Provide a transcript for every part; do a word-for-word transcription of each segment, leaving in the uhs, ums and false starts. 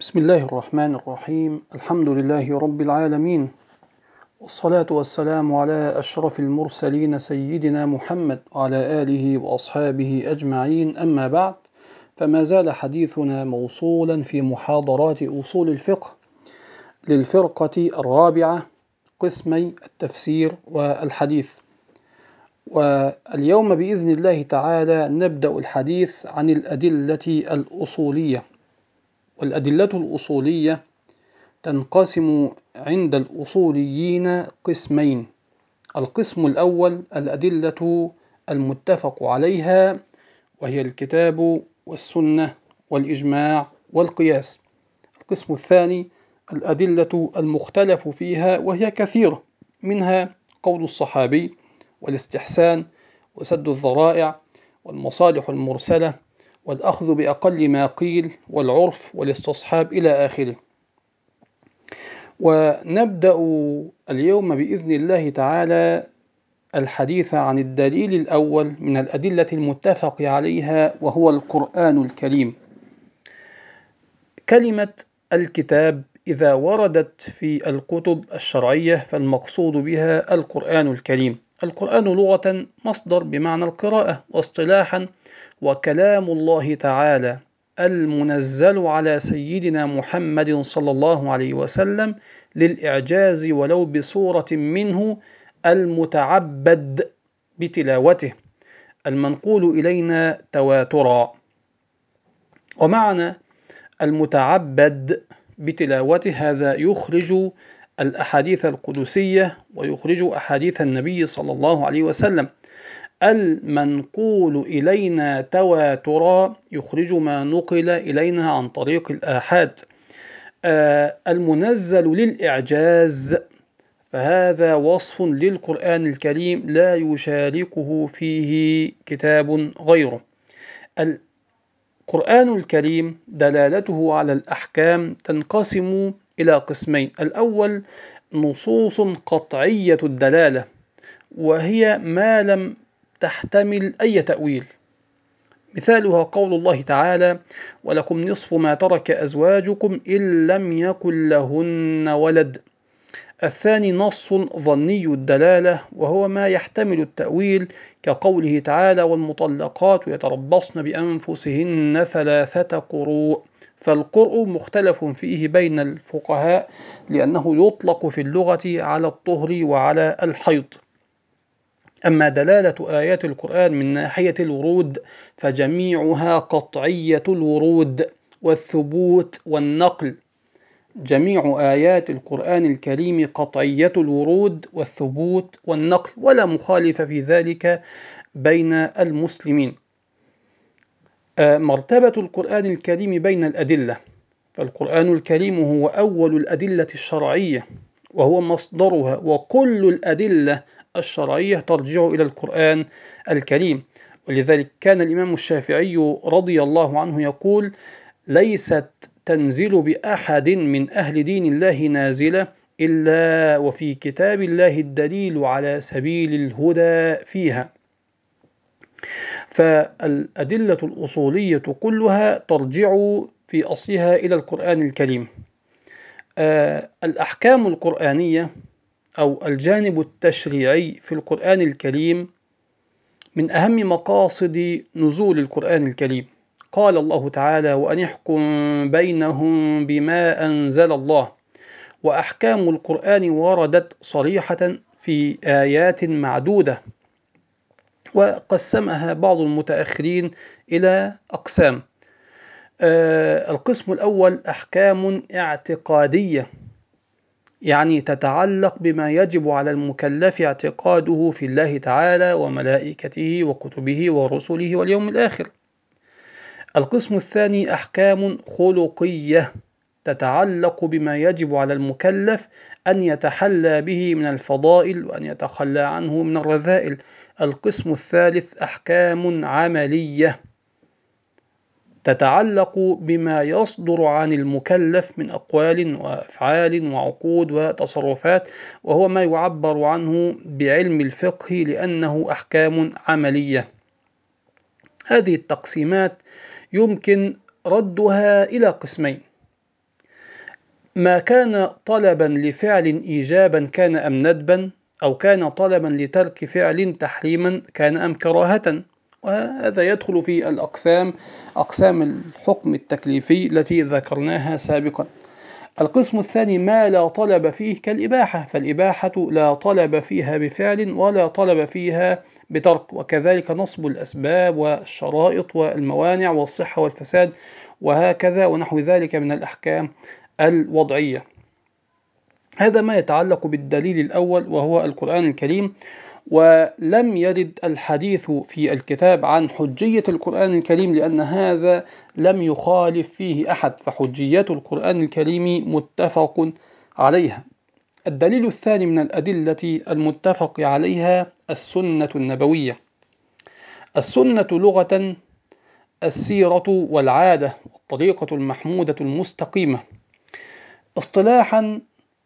بسم الله الرحمن الرحيم. الحمد لله رب العالمين، والصلاة والسلام على أشرف المرسلين سيدنا محمد وعلى آله وأصحابه أجمعين، أما بعد، فما زال حديثنا موصولا في محاضرات أصول الفقه للفرقة الرابعة، قسمي التفسير والحديث. واليوم بإذن الله تعالى نبدأ الحديث عن الأدلة الأصولية. والأدلة الأصولية تنقسم عند الأصوليين قسمين: القسم الأول الأدلة المتفق عليها، وهي الكتاب والسنة والإجماع والقياس. القسم الثاني الأدلة المختلف فيها، وهي كثيرة، منها قول الصحابي والاستحسان وسد الذرائع والمصالح المرسلة والأخذ بأقل ما قيل والعرف والاستصحاب إلى آخره. ونبدأ اليوم بإذن الله تعالى الحديث عن الدليل الأول من الأدلة المتفق عليها، وهو القرآن الكريم. كلمة الكتاب إذا وردت في الكتب الشرعية فالمقصود بها القرآن الكريم. القرآن لغة مصدر بمعنى القراءة، واصطلاحا وكلام الله تعالى المنزل على سيدنا محمد صلى الله عليه وسلم للإعجاز ولو بصورة منه، المتعبد بتلاوته، المنقول إلينا تواترا. ومعنى المتعبد بتلاوته هذا يخرج الأحاديث القدسية ويخرج أحاديث النبي صلى الله عليه وسلم. المنقول إلينا تواترا يخرج ما نقل إلينا عن طريق الآحاد. آه المنزل للإعجاز فهذا وصف للقرآن الكريم لا يشاركه فيه كتاب غيره. القرآن الكريم دلالته على الأحكام تنقسم إلى قسمين: الأول نصوص قطعية الدلالة، وهي ما لم تحتمل أي تأويل، مثالها قول الله تعالى: ولكم نصف ما ترك أزواجكم إن لم يكن لهن ولد. الثاني نص ظني الدلالة، وهو ما يحتمل التأويل، كقوله تعالى: والمطلقات يتربصن بأنفسهن ثلاثة قروء. فالقرء مختلف فيه بين الفقهاء، لأنه يطلق في اللغة على الطهر وعلى الحيض. أما دلالة آيات القرآن من ناحية الورود فجميعها قطعية الورود والثبوت والنقل. جميع آيات القرآن الكريم قطعية الورود والثبوت والنقل، ولا مخالف في ذلك بين المسلمين. مرتبة القرآن الكريم بين الأدلة: فالقرآن الكريم هو أول الأدلة الشرعية، وهو مصدرها، وكل الأدلة الشرعية ترجع إلى القرآن الكريم. ولذلك كان الإمام الشافعي رضي الله عنه يقول: ليست تنزل بأحد من أهل دين الله نازلة إلا وفي كتاب الله الدليل على سبيل الهدى فيها. فالأدلة الأصولية كلها ترجع في أصلها إلى القرآن الكريم. آه الأحكام القرآنية أو الجانب التشريعي في القرآن الكريم من أهم مقاصد نزول القرآن الكريم. قال الله تعالى: وأن يحكم بينهم بما أنزل الله. وأحكام القرآن وردت صريحة في آيات معدودة، وقسمها بعض المتأخرين إلى أقسام. آه القسم الأول أحكام اعتقادية، يعني تتعلق بما يجب على المكلف اعتقاده في الله تعالى وملائكته وكتبه ورسله واليوم الآخر. القسم الثاني أحكام خلقية، تتعلق بما يجب على المكلف أن يتحلى به من الفضائل وأن يتخلى عنه من الرذائل. القسم الثالث أحكام عملية، تتعلق بما يصدر عن المكلف من أقوال وأفعال وعقود وتصرفات، وهو ما يعبر عنه بعلم الفقه لأنه أحكام عملية. هذه التقسيمات يمكن ردها إلى قسمين: ما كان طلبا لفعل إيجابا كان أم ندبا، أو كان طلبا لترك فعل تحريما كان أم كراهة. وهذا يدخل في الأقسام أقسام الحكم التكليفي التي ذكرناها سابقا. القسم الثاني ما لا طلب فيه كالإباحة، فالإباحة لا طلب فيها بفعل ولا طلب فيها بترك، وكذلك نصب الأسباب والشرائط والموانع والصحة والفساد وهكذا ونحو ذلك من الأحكام الوضعية. هذا ما يتعلق بالدليل الأول وهو القرآن الكريم. ولم يرد الحديث في الكتاب عن حجية القرآن الكريم لأن هذا لم يخالف فيه أحد، فحجية القرآن الكريم متفق عليها. الدليل الثاني من الأدلة المتفق عليها السنة النبوية. السنة لغة السيرة والعادة والطريقة المحمودة المستقيمة. اصطلاحا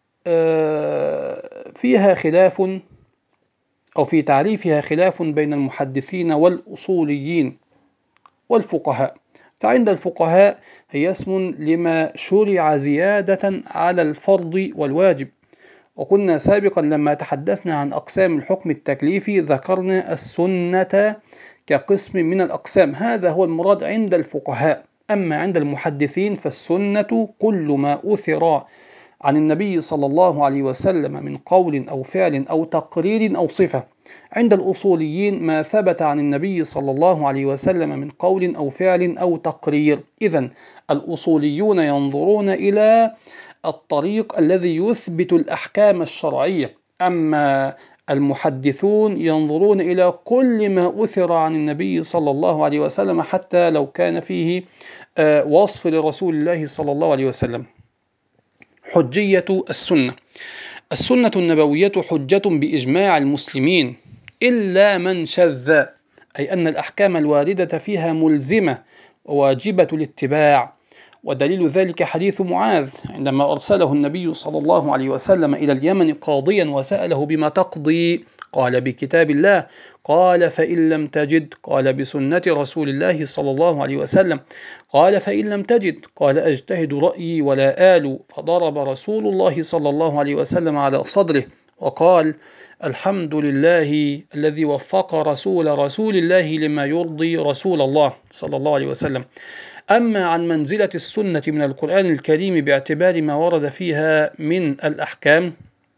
فيها خلاف أو في تعريفها خلاف بين المحدثين والأصوليين والفقهاء. فعند الفقهاء هي اسم لما شرع زيادة على الفرض والواجب. وكنا سابقا لما تحدثنا عن أقسام الحكم التكليفي ذكرنا السنة كقسم من الأقسام، هذا هو المراد عند الفقهاء. أما عند المحدثين فالسنة كل ما أثر عن النبي صلى الله عليه وسلم من قول أو فعل أو تقرير أو صفة. عند الأصوليين ما ثبت عن النبي صلى الله عليه وسلم من قول أو فعل أو تقرير. إذن الأصوليون ينظرون إلى الطريق الذي يثبت الأحكام الشرعية، أما المحدثون ينظرون إلى كل ما أثر عن النبي صلى الله عليه وسلم حتى لو كان فيه وصف لرسول الله صلى الله عليه وسلم. حجية السنة. السنة النبوية حجة بإجماع المسلمين إلا من شذ، أي أن الأحكام الواردة فيها ملزمة وواجبة الاتباع. ودليل ذلك حديث معاذ عندما أرسله النبي صلى الله عليه وسلم إلى اليمن قاضيا وسأله بما تقضي، قال بكتاب الله. قال فإن لم تجد، قال بسنة رسول الله صلى الله عليه وسلم. قال فإن لم تجد، قال أجتهد رأيي ولا آل. فضرب رسول الله صلى الله عليه وسلم على صدره وقال الحمد لله الذي وفق رسول رسول الله لما يرضي رسول الله صلى الله عليه وسلم. أما عن منزلة السنة من القرآن الكريم باعتبار ما ورد فيها من الأحكام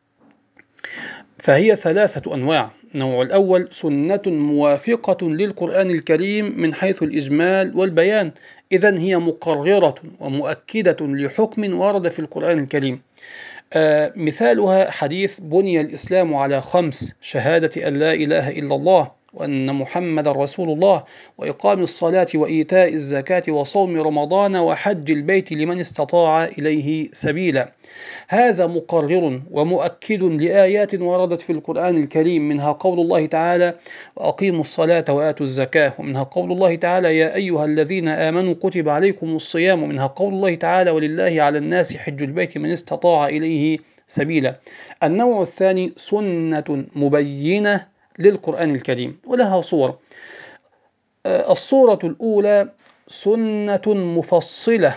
فهي ثلاثة أنواع. النوع الأول سنة موافقة للقرآن الكريم من حيث الإجمال والبيان، إذن هي مقررة ومؤكدة لحكم ورد في القرآن الكريم. آه مثالها حديث بني الإسلام على خمس: شهادة أن لا إله إلا الله وأن محمد رسول الله، وإقام الصلاة وإيتاء الزكاة وصوم رمضان وحج البيت لمن استطاع إليه سبيلا. هذا مقرر ومؤكد لآيات وردت في القرآن الكريم، منها قول الله تعالى وأقيموا الصلاة وآتوا الزكاة، ومنها قول الله تعالى يا أيها الذين آمنوا كتب عليكم الصيام، ومنها قول الله تعالى ولله على الناس حج البيت من استطاع إليه سبيلا. النوع الثاني سنة مبينة للقرآن الكريم ولها صور. الصورة الأولى سنة مفصلة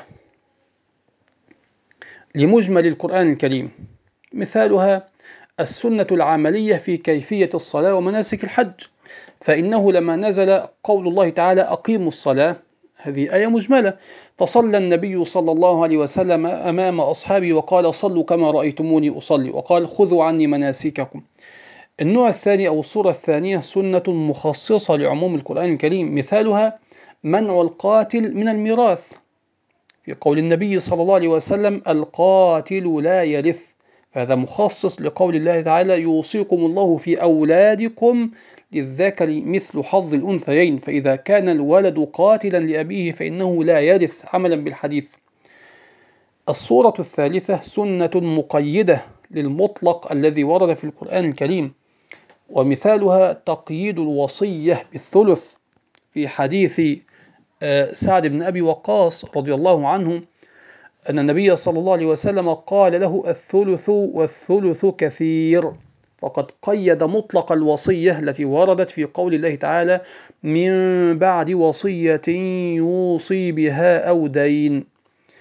لمجمل القرآن الكريم، مثالها السنة العملية في كيفية الصلاة ومناسك الحج، فإنه لما نزل قول الله تعالى أقيموا الصلاة، هذه آية مجملة، فصلى النبي صلى الله عليه وسلم أمام أصحابه وقال صلوا كما رأيتموني أصلي، وقال خذوا عني مناسككم. النوع الثاني أو الصورة الثانية سنة مخصصة لعموم القرآن الكريم، مثالها منع القاتل من الميراث في قول النبي صلى الله عليه وسلم القاتل لا يرث، فهذا مخصص لقول الله تعالى يوصيكم الله في أولادكم للذكر مثل حظ الأنثيين، فإذا كان الولد قاتلا لأبيه فإنه لا يرث عملا بالحديث. الصورة الثالثة سنة مقيدة للمطلق الذي ورد في القرآن الكريم، ومثالها تقييد الوصية بالثلث في حديث سعد بن أبي وقاص رضي الله عنه أن النبي صلى الله عليه وسلم قال له الثلث والثلث كثير، فقد قيد مطلق الوصية التي وردت في قول الله تعالى من بعد وصية يوصي بها أو دين.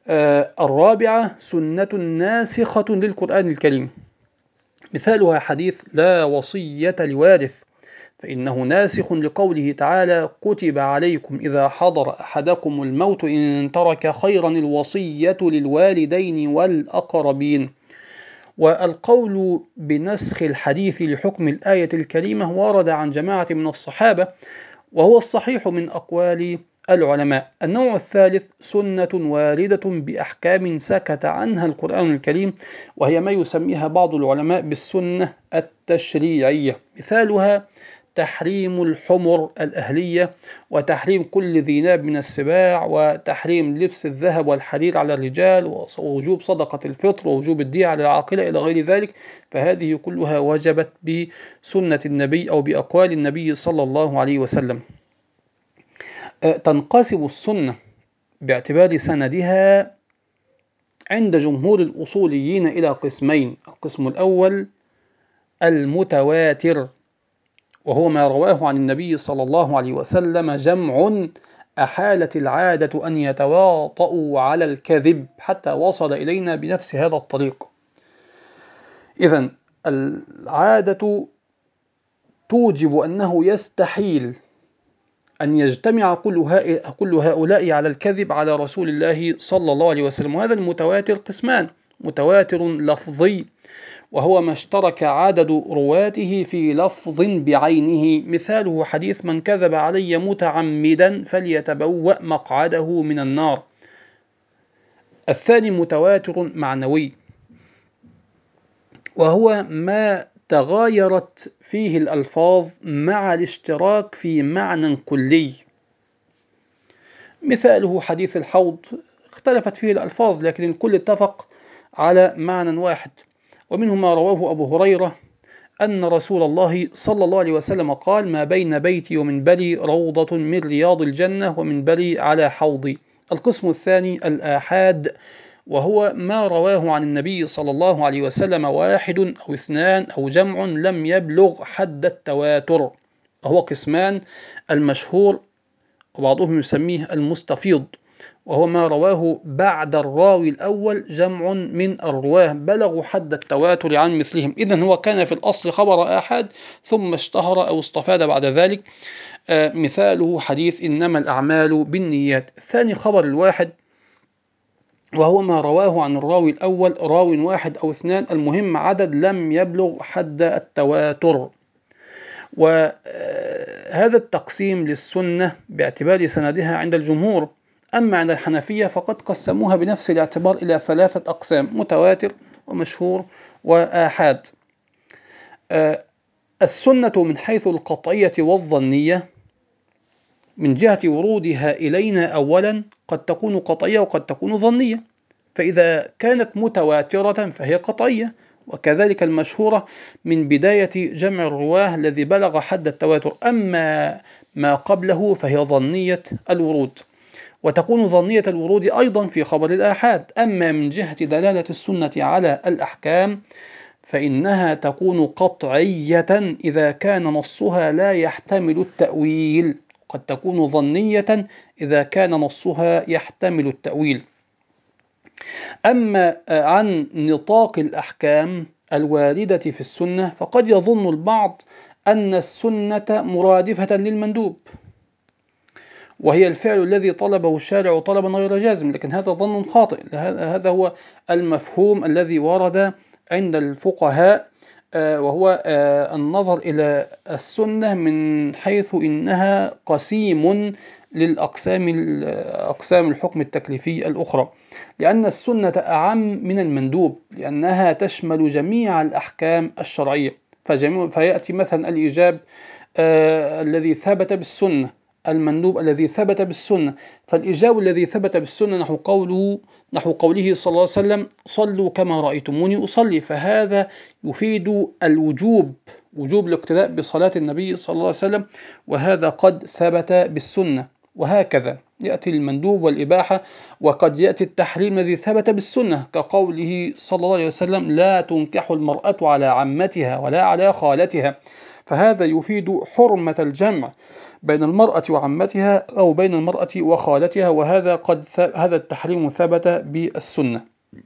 آه الرابعة سنة ناسخة للقرآن الكريم، مثالها حديث لا وصية لوارث، فإنه ناسخ لقوله تعالى كتب عليكم إذا حضر أحدكم الموت إن ترك خيرا الوصية للوالدين والأقربين. والقول بنسخ الحديث لحكم الآية الكريمة ورد عن جماعة من الصحابة، وهو الصحيح من أقوال العلماء. النوع الثالث سنة واردة بأحكام سكت عنها القرآن الكريم، وهي ما يسميها بعض العلماء بالسنة التشريعية، مثالها تحريم الحمر الأهلية، وتحريم كل ذي ناب من السباع، وتحريم لبس الذهب والحرير على الرجال، ووجوب صدقة الفطر، ووجوب الدية على العاقلة إلى غير ذلك. فهذه كلها وجبت بسنة النبي أو بأقوال النبي صلى الله عليه وسلم. تنقسم السنة باعتبار سندها عند جمهور الأصوليين إلى قسمين. القسم الأول المتواتر، وهو ما رواه عن النبي صلى الله عليه وسلم جمع أحالت العادة أن يتواطؤوا على الكذب حتى وصل إلينا بنفس هذا الطريق. إذن العادة توجب أنه يستحيل أن يجتمع كل هؤلاء على الكذب على رسول الله صلى الله عليه وسلم. وهذا المتواتر قسمان: متواتر لفظي، وهو ما اشترك عدد رواته في لفظ بعينه، مثاله حديث من كذب علي متعمدا فليتبوأ مقعده من النار. الثاني متواتر معنوي، وهو ما تغايرت فيه الألفاظ مع الاشتراك في معنى كلي، مثاله حديث الحوض اختلفت فيه الألفاظ لكن الكل اتفق على معنى واحد. ومنه ما رواه أبو هريرة أن رسول الله صلى الله عليه وسلم قال ما بين بيتي ومنبري روضة من رياض الجنة ومنبري على حوضي. القسم الثاني الآحاد، وهو ما رواه عن النبي صلى الله عليه وسلم واحد أو اثنان أو جمع لم يبلغ حد التواتر، وهو قسمان: المشهور وبعضهم يسميه المستفيض، وهو ما رواه بعد الراوي الأول جمع من الرواه بلغوا حد التواتر عن مثلهم. إذن هو كان في الأصل خبر آحاد ثم اشتهر أو استفاد بعد ذلك. آه مثاله حديث إنما الأعمال بالنيات. الثاني خبر الواحد، وهو ما رواه عن الراوي الأول راو واحد أو اثنان، المهم عدد لم يبلغ حد التواتر. وهذا التقسيم للسنة باعتبار سندها عند الجمهور. أما عند الحنفية فقد قسموها بنفس الاعتبار إلى ثلاثة أقسام: متواتر ومشهور وآحاد. السنة من حيث القطعية والظنية من جهة ورودها إلينا أولا قد تكون قطعية وقد تكون ظنية، فإذا كانت متواترة فهي قطعية، وكذلك المشهورة من بداية جمع الرواه الذي بلغ حد التواتر. أما ما قبله فهي ظنية الورود، وتكون ظنية الورود أيضا في خبر الآحاد. أما من جهة دلالة السنة على الأحكام فإنها تكون قطعية إذا كان نصها لا يحتمل التأويل، قد تكون ظنية إذا كان نصها يحتمل التأويل. أما عن نطاق الأحكام الواردة في السنة فقد يظن البعض أن السنة مرادفة للمندوب، وهي الفعل الذي طلبه الشارع طلبا غير جازم، لكن هذا ظن خاطئ. هذا هو المفهوم الذي ورد عند الفقهاء، وهو النظر إلى السنة من حيث إنها قسيم للأقسام أقسام الحكم التكليفي الأخرى، لأن السنة أعم من المندوب لأنها تشمل جميع الأحكام الشرعية. فيأتي مثلا الإيجاب آه الذي ثبت بالسنة، المندوب الذي ثبت بالسنة. فالإيجاب الذي ثبت بالسنة نحو قوله نحو قوله صلى الله عليه وسلم صلوا كما رأيتموني أصلي، فهذا يفيد الوجوب، وجوب الاقتداء بصلاة النبي صلى الله عليه وسلم، وهذا قد ثبت بالسنة. وهكذا يأتي المندوب والإباحة، وقد يأتي التحريم الذي ثبت بالسنة كقوله صلى الله عليه وسلم لا تنكح المرأة على عمتها ولا على خالتها، فهذا يفيد حرمة الجمع بين المرأة وعمتها أو بين المرأة وخالتها، وهذا قد هذا التحريم ثبت بالسنة.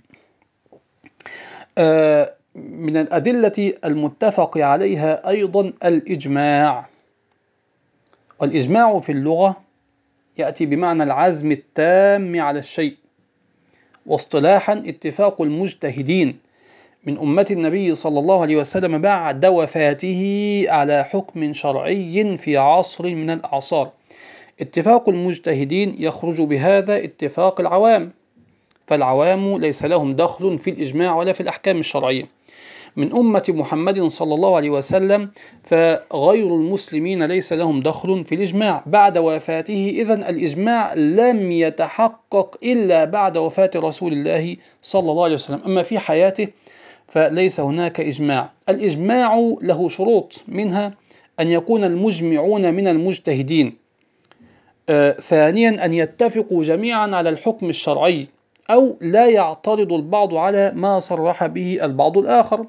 من الأدلة المتفق عليها أيضا الإجماع. والإجماع في اللغة يأتي بمعنى العزم التام على الشيء، واصطلاحا اتفاق المجتهدين من أمة النبي صلى الله عليه وسلم بعد وفاته على حكم شرعي في عصر من الأعصار. اتفاق المجتهدين يخرج بهذا اتفاق العوام، فالعوام ليس لهم دخل في الإجماع ولا في الأحكام الشرعية. من أمة محمد صلى الله عليه وسلم فغير المسلمين ليس لهم دخل في الإجماع بعد وفاته، إذن الإجماع لم يتحقق إلا بعد وفاة رسول الله صلى الله عليه وسلم، أما في حياته فليس هناك إجماع. الإجماع له شروط، منها أن يكون المجمعون من المجتهدين، آه ثانيا أن يتفقوا جميعا على الحكم الشرعي، أو لا يعترض البعض على ما صرح به البعض الآخر،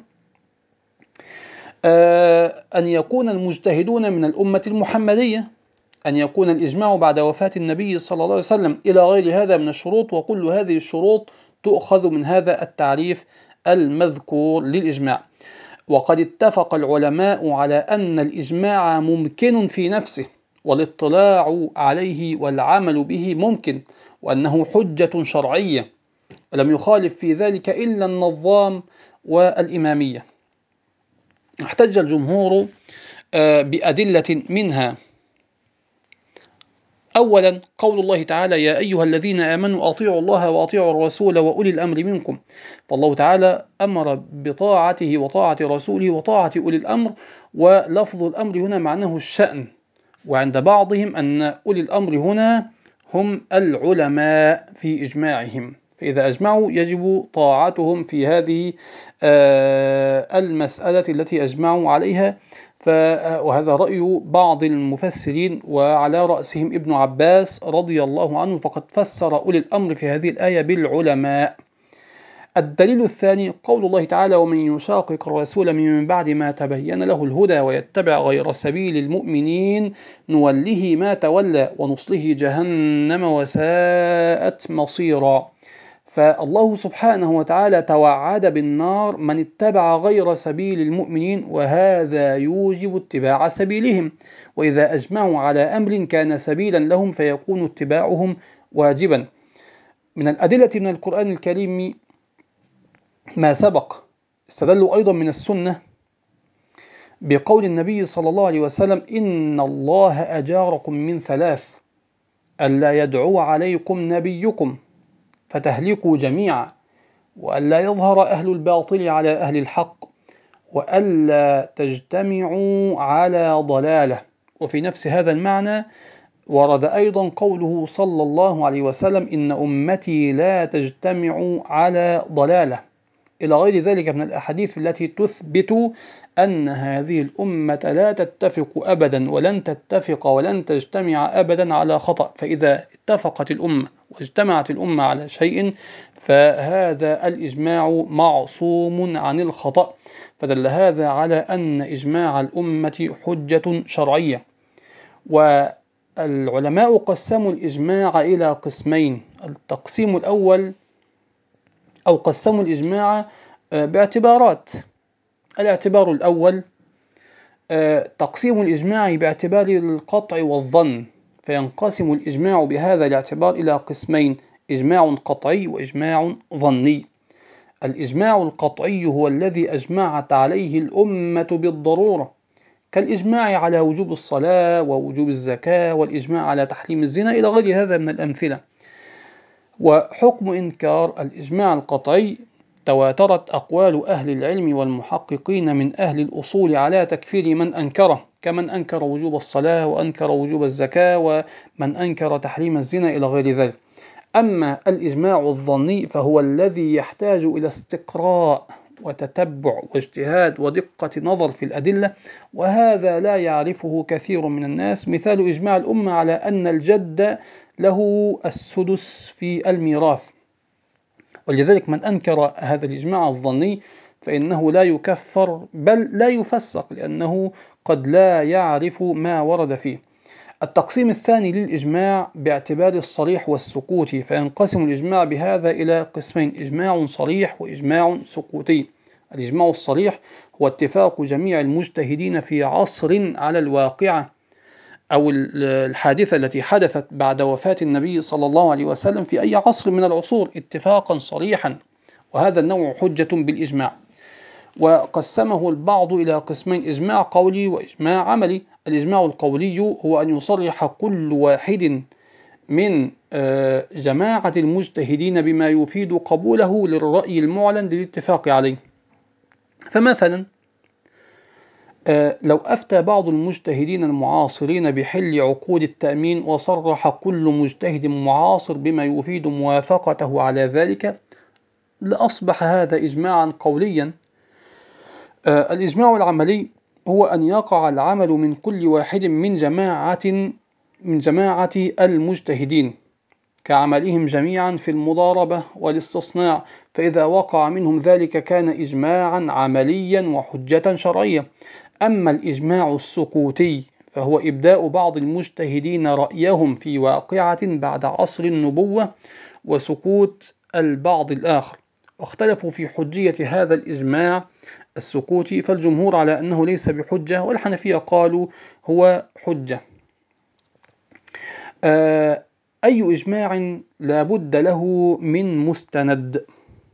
آه أن يكون المجتهدون من الأمة المحمدية، أن يكون الإجماع بعد وفاة النبي صلى الله عليه وسلم، إلى غير هذا من الشروط. وكل هذه الشروط تؤخذ من هذا التعريف المذكور للإجماع. وقد اتفق العلماء على أن الإجماع ممكن في نفسه، والاطلاع عليه والعمل به ممكن، وأنه حجة شرعية، ولم يخالف في ذلك إلا النظام والإمامية. احتج الجمهور بأدلة، منها أولا قول الله تعالى: يا أيها الذين آمنوا أطيعوا الله وأطيعوا الرسول وأولي الأمر منكم. فالله تعالى أمر بطاعته وطاعة رسوله وطاعة أولي الأمر، ولفظ الأمر هنا معناه الشأن، وعند بعضهم أن أولي الأمر هنا هم العلماء في إجماعهم، فإذا أجمعوا يجب طاعتهم في هذه المسألة التي أجمعوا عليها. وهذا رأي بعض المفسرين، وعلى رأسهم ابن عباس رضي الله عنه، فقد فسر أولي الأمر في هذه الآية بالعلماء. الدليل الثاني قول الله تعالى: ومن يشاقق الرسول من بعد ما تبين له الهدى ويتبع غير سبيل المؤمنين نوله ما تولى ونصله جهنم وساءت مصيرا. فالله سبحانه وتعالى توعد بالنار من اتبع غير سبيل المؤمنين، وهذا يوجب اتباع سبيلهم، وإذا أجمعوا على أمر كان سبيلا لهم فيكون اتباعهم واجبا. من الأدلة من القرآن الكريم ما سبق. استدلوا أيضا من السنة بقول النبي صلى الله عليه وسلم: إن الله أجاركم من ثلاث: ألا يدعو عليكم نبيكم فتهلكوا جميعا، وألا يظهر أهل الباطل على أهل الحق، وألا تجتمعوا على ضلالة. وفي نفس هذا المعنى ورد أيضا قوله صلى الله عليه وسلم: إن أمتي لا تجتمع على ضلالة، إلى غير ذلك من الأحاديث التي تثبت أن هذه الأمة لا تتفق أبدا ولن تتفق ولن تجتمع أبدا على خطأ. فإذا اتفقت الأمة واجتمعت الأمة على شيء فهذا الإجماع معصوم عن الخطأ، فدل هذا على أن إجماع الأمة حجة شرعية. والعلماء قسموا الإجماع إلى قسمين: التقسيم الأول أو قسموا الإجماع باعتبارات. الاعتبار الأول تقسيم الإجماع باعتبار القطع والظن، فينقسم الإجماع بهذا الاعتبار إلى قسمين: إجماع قطعي وإجماع ظني. الإجماع القطعي هو الذي أجمعت عليه الأمة بالضرورة، كالإجماع على وجوب الصلاة ووجوب الزكاة، والإجماع على تحريم الزنا، إلى غير هذا من الأمثلة. وحكم إنكار الإجماع القطعي: تواترت أقوال أهل العلم والمحققين من أهل الأصول على تكفير من أنكره، كمن أنكر وجوب الصلاة وأنكر وجوب الزكاة ومن أنكر تحريم الزنا إلى غير ذلك. أما الإجماع الظني فهو الذي يحتاج إلى استقراء وتتبع واجتهاد ودقة نظر في الأدلة، وهذا لا يعرفه كثير من الناس. مثال إجماع الأمة على أن الجد له السدس في الميراث، ولذلك من أنكر هذا الإجماع الظني فإنه لا يكفر بل لا يفسق، لأنه قد لا يعرف ما ورد فيه. التقسيم الثاني للإجماع باعتبار الصريح والسكوتي، فينقسم الإجماع بهذا إلى قسمين: إجماع صريح وإجماع سكوتي. الإجماع الصريح هو اتفاق جميع المجتهدين في عصر على الواقعة أو الحادثة التي حدثت بعد وفاة النبي صلى الله عليه وسلم في أي عصر من العصور اتفاقا صريحا، وهذا النوع حجة بالإجماع. وقسمه البعض إلى قسمين: إجماع قولي وإجماع عملي. الإجماع القولي هو أن يصرح كل واحد من جماعة المجتهدين بما يفيد قبوله للرأي المعلن للاتفاق عليه. فمثلا لو أفتى بعض المجتهدين المعاصرين بحل عقود التأمين وصرح كل مجتهد معاصر بما يفيد موافقته على ذلك، لأصبح هذا إجماعا قوليا. الإجماع العملي هو أن يقع العمل من كل واحد من جماعة من جماعة المجتهدين كعملهم جميعا في المضاربة والاستصناع، فإذا وقع منهم ذلك كان إجماعا عمليا وحجة شرعية. أما الإجماع السكوتي فهو إبداء بعض المجتهدين رأيهم في واقعة بعد عصر النبوة وسكوت البعض الآخر. واختلفوا في حجية هذا الإجماع السكوتي، فالجمهور على أنه ليس بحجة، والحنفية قالوا هو حجة. أي إجماع لا بد له من مستند؟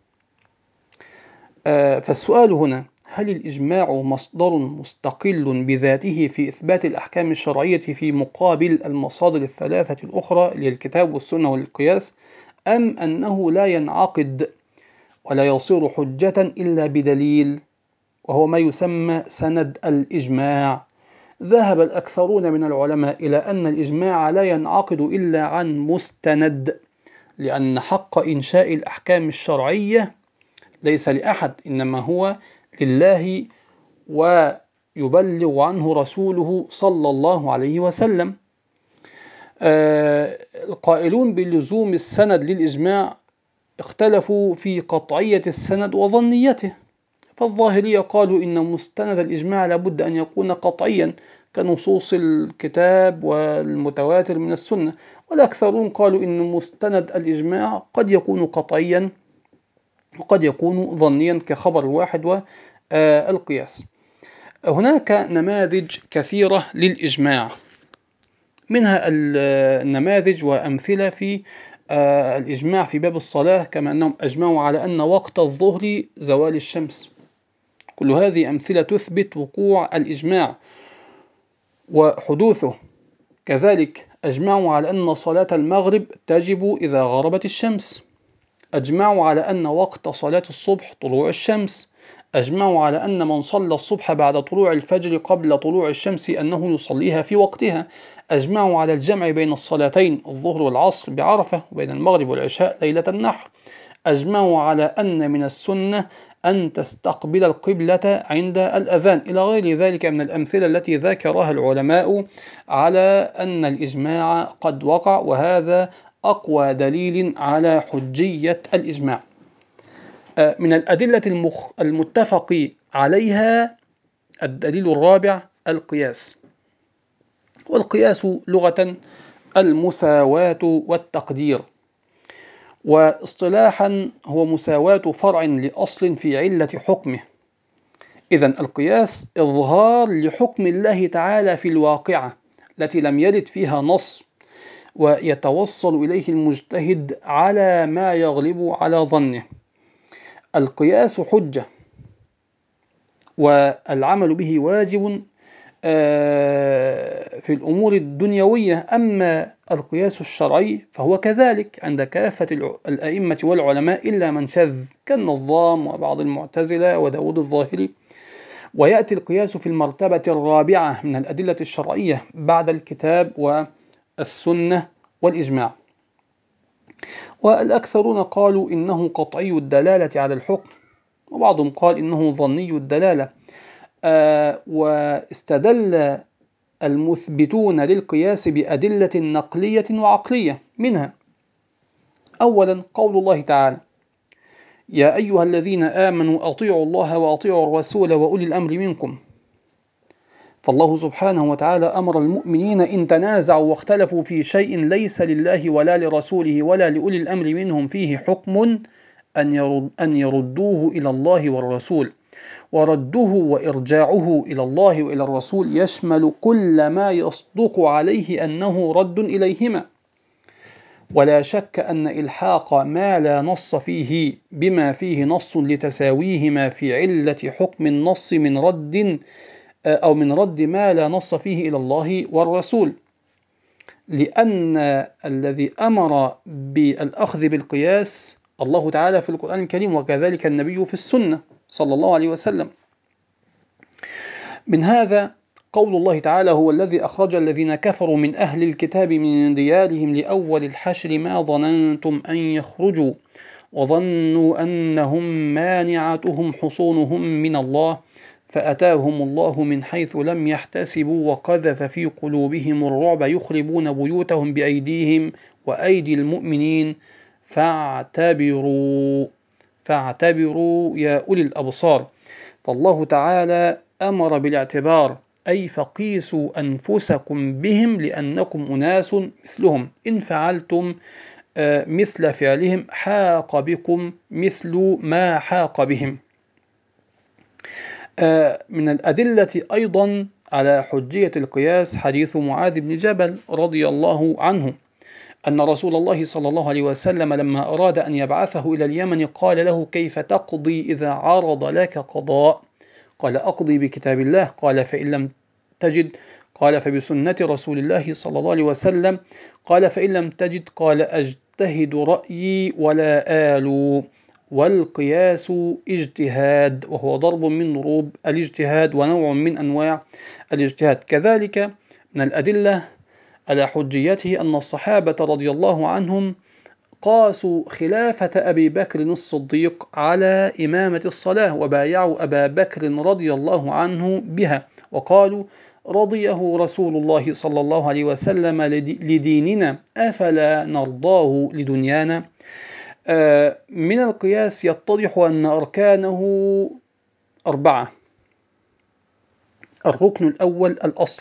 فالسؤال هنا: هل الإجماع مصدر مستقل بذاته في إثبات الأحكام الشرعية في مقابل المصادر الثلاثة الأخرى للكتاب والسنة والقياس، أم أنه لا ينعقد ولا يصير حجة إلا بدليل، وهو ما يسمى سند الإجماع؟ ذهب الأكثرون من العلماء إلى أن الإجماع لا ينعقد إلا عن مستند، لأن حق إنشاء الأحكام الشرعية ليس لأحد، إنما هو لله ويبلغ عنه رسوله صلى الله عليه وسلم. آه القائلون بلزوم السند للإجماع اختلفوا في قطعية السند وظنيته، فالظاهرية قالوا إن مستند الإجماع لابد أن يكون قطعيا كنصوص الكتاب والمتواتر من السنة، والأكثرون قالوا إن مستند الإجماع قد يكون قطعيا وقد يكون ظنيا كخبر الواحد والقياس. هناك نماذج كثيرة للإجماع، منها النماذج وأمثلة في الإجماع في باب الصلاة، كما أنهم أجمعوا على أن وقت الظهر زوال الشمس. كل هذه أمثلة تثبت وقوع الإجماع وحدوثه. كذلك أجمعوا على أن صلاة المغرب تجب إذا غربت الشمس. أجمعوا على أن وقت صلاة الصبح طلوع الشمس. أجمعوا على أن من صلى الصبح بعد طلوع الفجر قبل طلوع الشمس أنه يصليها في وقتها. أجمعوا على الجمع بين الصلاتين الظهر والعصر بعرفة وبين المغرب والعشاء ليلة النحر. أجمعوا على أن من السنة أن تستقبل القبلة عند الأذان، إلى غير ذلك من الأمثلة التي ذكرها العلماء على أن الإجماع قد وقع، وهذا أقوى دليل على حجية الإجماع. من الأدلة المخ... المتفق عليها الدليل الرابع: القياس. والقياس لغة المساواة والتقدير، واصطلاحا هو مساواة فرع لأصل في علة حكمه. إذن القياس إظهار لحكم الله تعالى في الواقعة التي لم يرد فيها نص، ويتوصل إليه المجتهد على ما يغلب على ظنه. القياس حجة والعمل به واجب في الأمور الدنيوية، أما القياس الشرعي فهو كذلك عند كافة الأئمة والعلماء إلا من شذ كالنظام وبعض المعتزلة وداود الظاهري. ويأتي القياس في المرتبة الرابعة من الأدلة الشرعية بعد الكتاب والسنة والإجماع. والأكثرون قالوا إنه قطعي الدلالة على الحكم، وبعضهم قال إنه ظني الدلالة. آه واستدل المثبتون للقياس بأدلة نقلية وعقلية، منها أولا قول الله تعالى: يا أيها الذين آمنوا أطيعوا الله وأطيعوا الرسول وأولي الأمر منكم. فالله سبحانه وتعالى أمر المؤمنين إن تنازعوا واختلفوا في شيء ليس لله ولا لرسوله ولا لأولي الأمر منهم فيه حكم أن يردوه إلى الله والرسول. وردوه وإرجاعه إلى الله وإلى الرسول يشمل كل ما يصدق عليه أنه رد إليهما، ولا شك أن إلحاق ما لا نص فيه بما فيه نص لتساويهما في علة حكم النص من رد أو من رد ما لا نص فيه إلى الله والرسول، لأن الذي أمر بالأخذ بالقياس الله تعالى في القرآن الكريم، وكذلك النبي في السنة صلى الله عليه وسلم. من هذا قول الله تعالى: هو الذي أخرج الذين كفروا من أهل الكتاب من ديارهم لأول الحشر ما ظننتم أن يخرجوا وظنوا أنهم مانعتهم حصونهم من الله فأتاهم الله من حيث لم يحتسبوا وقذف في قلوبهم الرعب يخربون بيوتهم بأيديهم وأيدي المؤمنين فاعتبروا فاعتبروا يا أولي الأبصار. فالله تعالى أمر بالاعتبار، أي فقيسوا أنفسكم بهم لأنكم أناس مثلهم، إن فعلتم مثل فعلهم حاق بكم مثل ما حاق بهم. من الأدلة أيضا على حجية القياس حديث معاذ بن جبل رضي الله عنه أن رسول الله صلى الله عليه وسلم لما أراد أن يبعثه إلى اليمن قال له: كيف تقضي إذا عرض لك قضاء؟ قال: أقضي بكتاب الله. قال: فإن لم تجد؟ قال: فبسنة رسول الله صلى الله عليه وسلم. قال: فإن لم تجد؟ قال: أجتهد رأيي ولا آل. والقياس اجتهاد، وهو ضرب من ضروب الاجتهاد ونوع من أنواع الاجتهاد. كذلك من الأدلة على حجيته أن الصحابة رضي الله عنهم قاسوا خلافة أبي بكر الصديق على إمامة الصلاة، وبايعوا أبا بكر رضي الله عنه بها، وقالوا: رضيه رسول الله صلى الله عليه وسلم لديننا أفلا نرضاه لدنيانا. من القياس يتضح أن أركانه أربعة. الركن الأول الأصل،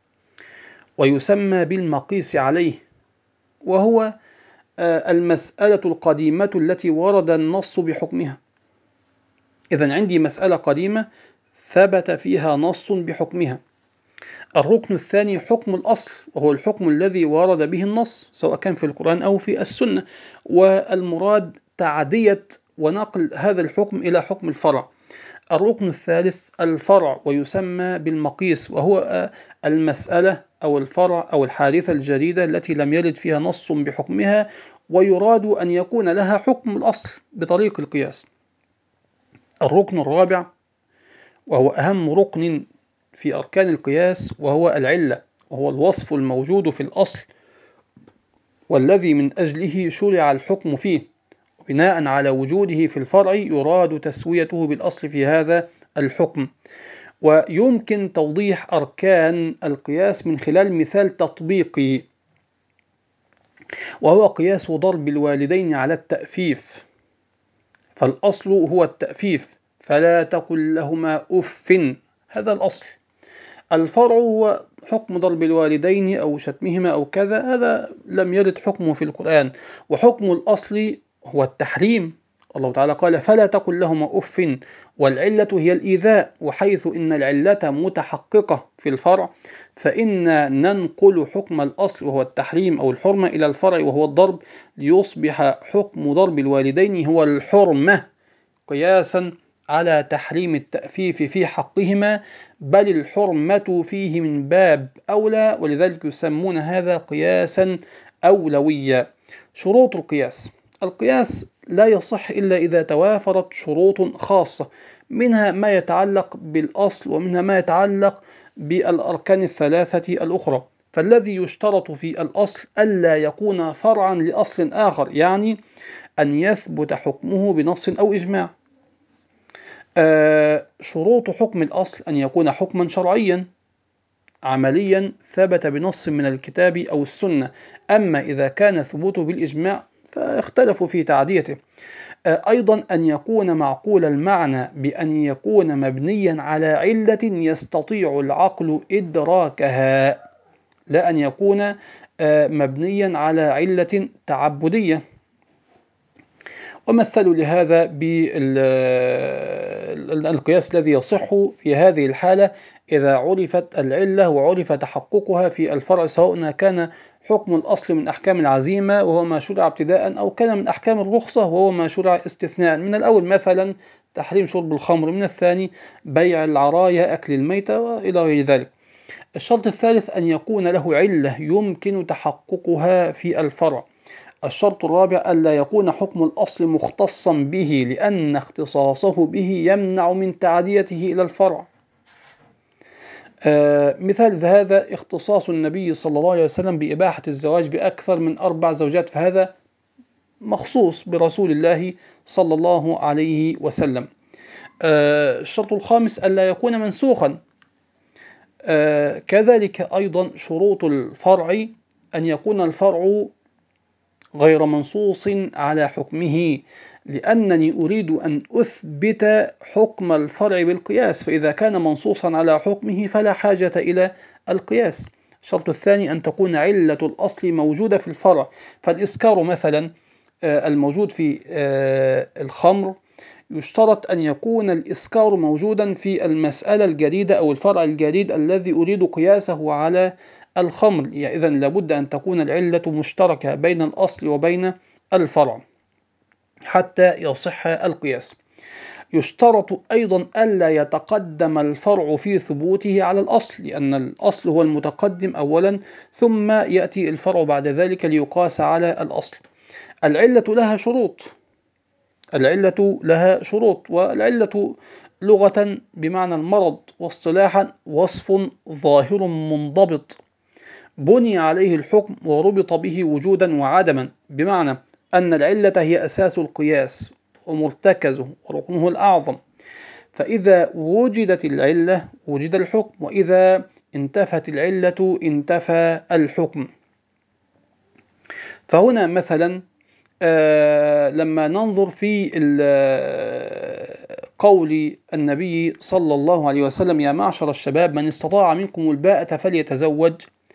ويسمى بالمقيس عليه، وهو المسألة القديمة التي ورد النص بحكمها. إذن عندي مسألة قديمة ثبت فيها نص بحكمها. الركن الثاني حكم الأصل، وهو الحكم الذي ورد به النص سواء كان في القرآن أو في السنة، والمراد تعدية ونقل هذا الحكم إلى حكم الفرع. الركن الثالث الفرع، ويسمى بالمقيس، وهو المسألة أو الفرع أو الحادثة الجديدة التي لم يرد فيها نص بحكمها، ويراد أن يكون لها حكم الأصل بطريق القياس. الركن الرابع وهو أهم ركن في أركان القياس، وهو العلة، وهو الوصف الموجود في الأصل والذي من أجله شرع الحكم فيه، وبناء على وجوده في الفرع يراد تسويته بالأصل في هذا الحكم. ويمكن توضيح أركان القياس من خلال مثال تطبيقي، وهو قياس ضرب الوالدين على التأفيف. فالأصل هو التأفيف، فلا تقل لهما أف، هذا الأصل. الفرع هو حكم ضرب الوالدين أو شتمهما أو كذا، هذا لم يرد حكمه في القرآن. وحكم الأصل هو التحريم، الله تعالى قال: فلا تقل لهما أف. والعلة هي الإيذاء، وحيث إن العلة متحققة في الفرع فإن ننقل حكم الأصل وهو التحريم أو الحرمة إلى الفرع وهو الضرب، ليصبح حكم ضرب الوالدين هو الحرمة قياسا على تحريم التأفيف في حقهما، بل الحرمة فيه من باب أولى، ولذلك يسمون هذا قياسا أولويا. شروط القياس: القياس لا يصح إلا إذا توافرت شروط خاصة، منها ما يتعلق بالأصل ومنها ما يتعلق بالأركان الثلاثة الأخرى. فالذي يشترط في الأصل ألا يكون فرعا لأصل آخر، يعني أن يثبت حكمه بنص أو إجماع. آه شروط حكم الأصل أن يكون حكما شرعيا عمليا ثبت بنص من الكتاب أو السنة، أما إذا كان ثبوته بالإجماع فاختلفوا في تعديته. أيضا أن يكون معقول المعنى بأن يكون مبنيا على علة يستطيع العقل إدراكها، لا أن يكون مبنيا على علة تعبدية. ومثلوا لهذا بالقياس الذي يصح في هذه الحالة إذا عرفت العلة وعرف تحققها في الفرع، سواء كان حكم الأصل من أحكام العزيمة وهو ما شرع ابتداء، أو كان من أحكام الرخصة وهو ما شرع استثناء. من الأول مثلا تحريم شرب الخمر، من الثاني بيع العرايا أكل الميتة وإلى غير ذلك. الشرط الثالث أن يكون له علة يمكن تحققها في الفرع. الشرط الرابع ألا يكون حكم الأصل مختصا به، لأن اختصاصه به يمنع من تعديته إلى الفرع. آه مثال هذا اختصاص النبي صلى الله عليه وسلم بإباحة الزواج بأكثر من أربع زوجات، فهذا مخصوص برسول الله صلى الله عليه وسلم. آه الشرط الخامس ألا يكون منسوخا. آه كذلك أيضا شروط الفرع أن يكون الفرع غير منصوص على حكمه، لأنني أريد أن أثبت حكم الفرع بالقياس، فإذا كان منصوصا على حكمه فلا حاجة إلى القياس. الشرط الثاني أن تكون علة الأصل موجودة في الفرع، فالإسكار مثلا الموجود في الخمر يشترط أن يكون الإسكار موجودا في المسألة الجديدة أو الفرع الجديد الذي أريد قياسه على الخمر، يعني إذن لابد أن تكون العلة مشتركة بين الأصل وبين الفرع حتى يصح القياس. يشترط أيضا ألا يتقدم الفرع في ثبوته على الأصل، لأن الأصل هو المتقدم أولا ثم يأتي الفرع بعد ذلك ليقاس على الأصل. العلة لها شروط العلة لها شروط والعلة لغة بمعنى المرض، واصطلاحا وصف ظاهر منضبط بني عليه الحكم وربط به وجودا وعدما، بمعنى أن العلة هي أساس القياس ومرتكزه وركنه الأعظم، فإذا وجدت العلة وجد الحكم، وإذا انتفت العلة انتفى الحكم. فهنا مثلا آه لما ننظر في قول النبي صلى الله عليه وسلم: يا معشر الشباب من استطاع منكم الباءة فليتزوج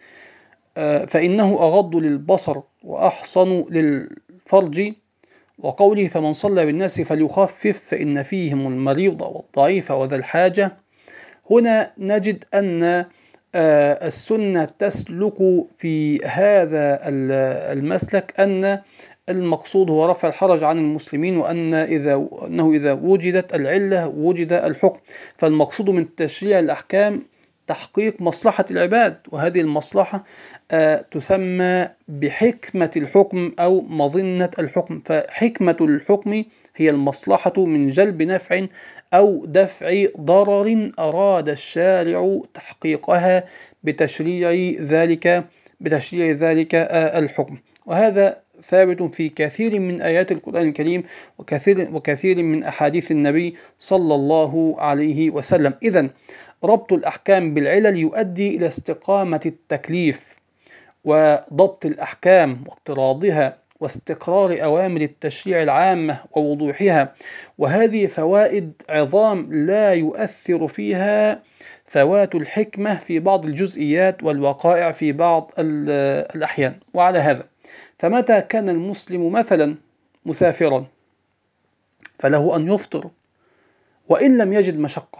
فإنه أغض للبصر وأحصن للفرج، وقوله: فمن صلى بالناس فليخفف فإن فيهم المريض والضعيف وذا الحاجة. هنا نجد أن السنة تسلك في هذا المسلك أن المقصود هو رفع الحرج عن المسلمين، وأن إذا أنه إذا وجدت العلة وجد الحكم، فالمقصود من تشريع الأحكام تحقيق مصلحة العباد، وهذه المصلحة تسمى بحكمة الحكم أو مظنة الحكم. فحكمة الحكم هي المصلحة من جلب نفع أو دفع ضرر أراد الشارع تحقيقها بتشريع ذلك بتشريع ذلك الحكم، وهذا ثابت في كثير من آيات القرآن الكريم وكثير وكثير من أحاديث النبي صلى الله عليه وسلم. إذن ربط الأحكام بالعلل يؤدي إلى استقامة التكليف وضبط الأحكام واقتراضها واستقرار أوامر التشريع العامة ووضوحها، وهذه فوائد عظام لا يؤثر فيها فوات الحكمة في بعض الجزئيات والوقائع في بعض الأحيان. وعلى هذا فمتى كان المسلم مثلا مسافرا فله أن يفطر وإن لم يجد مشقة،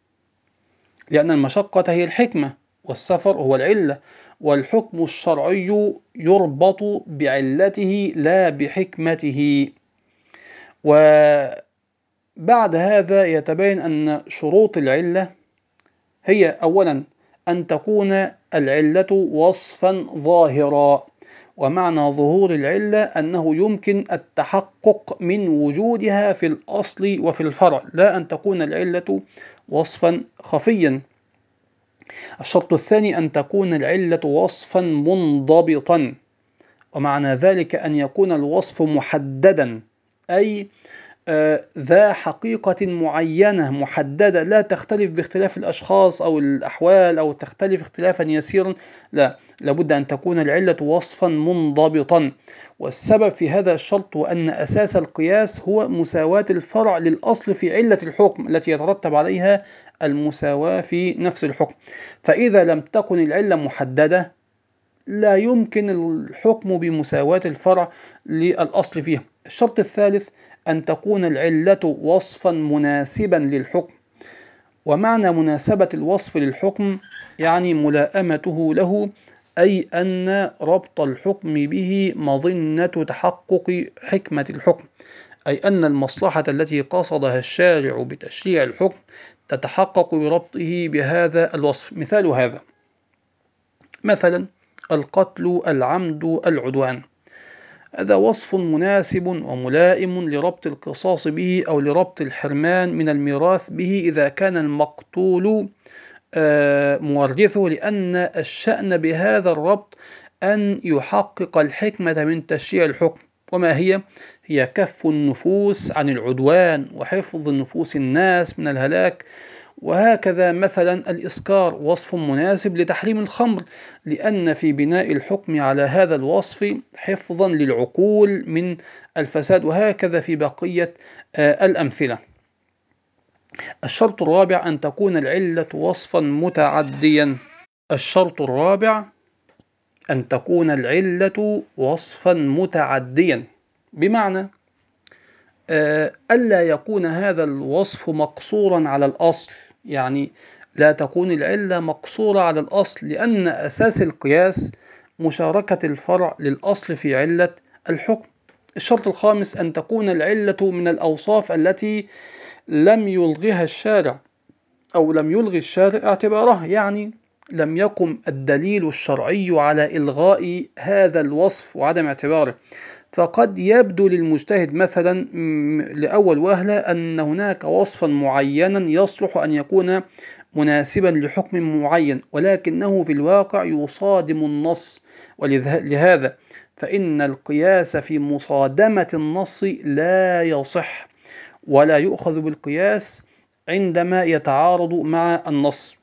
لأن المشقة هي الحكمة والسفر هو العلة، والحكم الشرعي يربط بعلته لا بحكمته. وبعد هذا يتبين أن شروط العلة هي أولا أن تكون العلة وصفا ظاهرا، ومعنى ظهور العلة أنه يمكن التحقق من وجودها في الأصل وفي الفرع، لا أن تكون العلة وصفا خفيا. الشرط الثاني أن تكون العلة وصفا منضبطا، ومعنى ذلك أن يكون الوصف محددا، أي ذا حقيقة معينة محددة لا تختلف باختلاف الأشخاص أو الأحوال أو تختلف اختلافا يسيرا، لا، لابد أن تكون العلة وصفا منضبطا. والسبب في هذا الشرط هو أن أساس القياس هو مساواة الفرع للأصل في علة الحكم التي يترتب عليها المساواة في نفس الحكم. فإذا لم تكن العلة محددة لا يمكن الحكم بمساواة الفرع للأصل فيه. الشرط الثالث أن تكون العلة وصفا مناسبا للحكم. ومعنى مناسبة الوصف للحكم يعني ملائمته له، أي أن ربط الحكم به مظنة تحقق حكمة الحكم، أي أن المصلحة التي قصدها الشارع بتشريع الحكم تتحقق بربطه بهذا الوصف. مثال هذا مثلا القتل، العمد، العدوان، هذا وصف مناسب وملائم لربط القصاص به أو لربط الحرمان من الميراث به إذا كان المقتول مورثه، لأن الشأن بهذا الربط أن يحقق الحكمة من تشريع الحكم. وما هي؟ هي كف النفوس عن العدوان وحفظ نفوس الناس من الهلاك. وهكذا مثلا الإسكار وصف مناسب لتحريم الخمر، لأن في بناء الحكم على هذا الوصف حفظا للعقول من الفساد. وهكذا في بقية الأمثلة. الشرط الرابع أن تكون العلة وصفا متعديا. الشرط الرابع أن تكون العلة وصفا متعديا، بمعنى ألا يكون هذا الوصف مقصورا على الأصل، يعني لا تكون العلة مقصورة على الأصل، لأن أساس القياس مشاركة الفرع للأصل في علة الحكم. الشرط الخامس أن تكون العلة من الأوصاف التي لم يلغها الشارع أو لم يلغي الشارع اعتبارها، يعني لم يقم الدليل الشرعي على إلغاء هذا الوصف وعدم اعتباره. فقد يبدو للمجتهد مثلا لأول وهلة أن هناك وصفا معينا يصلح أن يكون مناسبا لحكم معين، ولكنه في الواقع يصادم النص، ولهذا فإن القياس في مصادمة النص لا يصح، ولا يؤخذ بالقياس عندما يتعارض مع النص.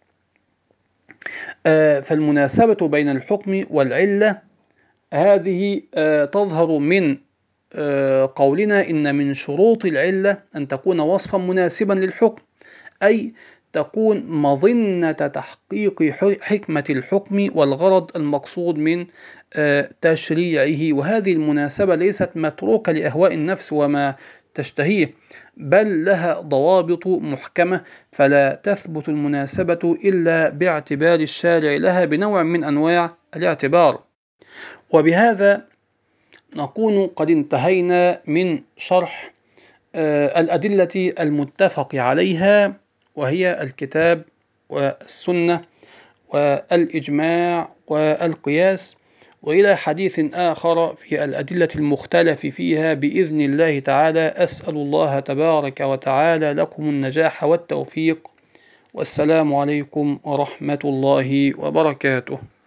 فالمناسبة بين الحكم والعلة هذه تظهر من قولنا إن من شروط العلة أن تكون وصفا مناسبا للحكم، أي تكون مظنة تحقيق حكمة الحكم والغرض المقصود من تشريعه. وهذه المناسبة ليست متروكة لأهواء النفس وما تشتهيه، بل لها ضوابط محكمة، فلا تثبت المناسبة إلا باعتبار الشارع لها بنوع من أنواع الاعتبار. وبهذا نكون قد انتهينا من شرح الأدلة المتفق عليها، وهي الكتاب والسنة والإجماع والقياس، وإلى حديث آخر في الأدلة المختلف فيها بإذن الله تعالى. أسأل الله تبارك وتعالى لكم النجاح والتوفيق، والسلام عليكم ورحمة الله وبركاته.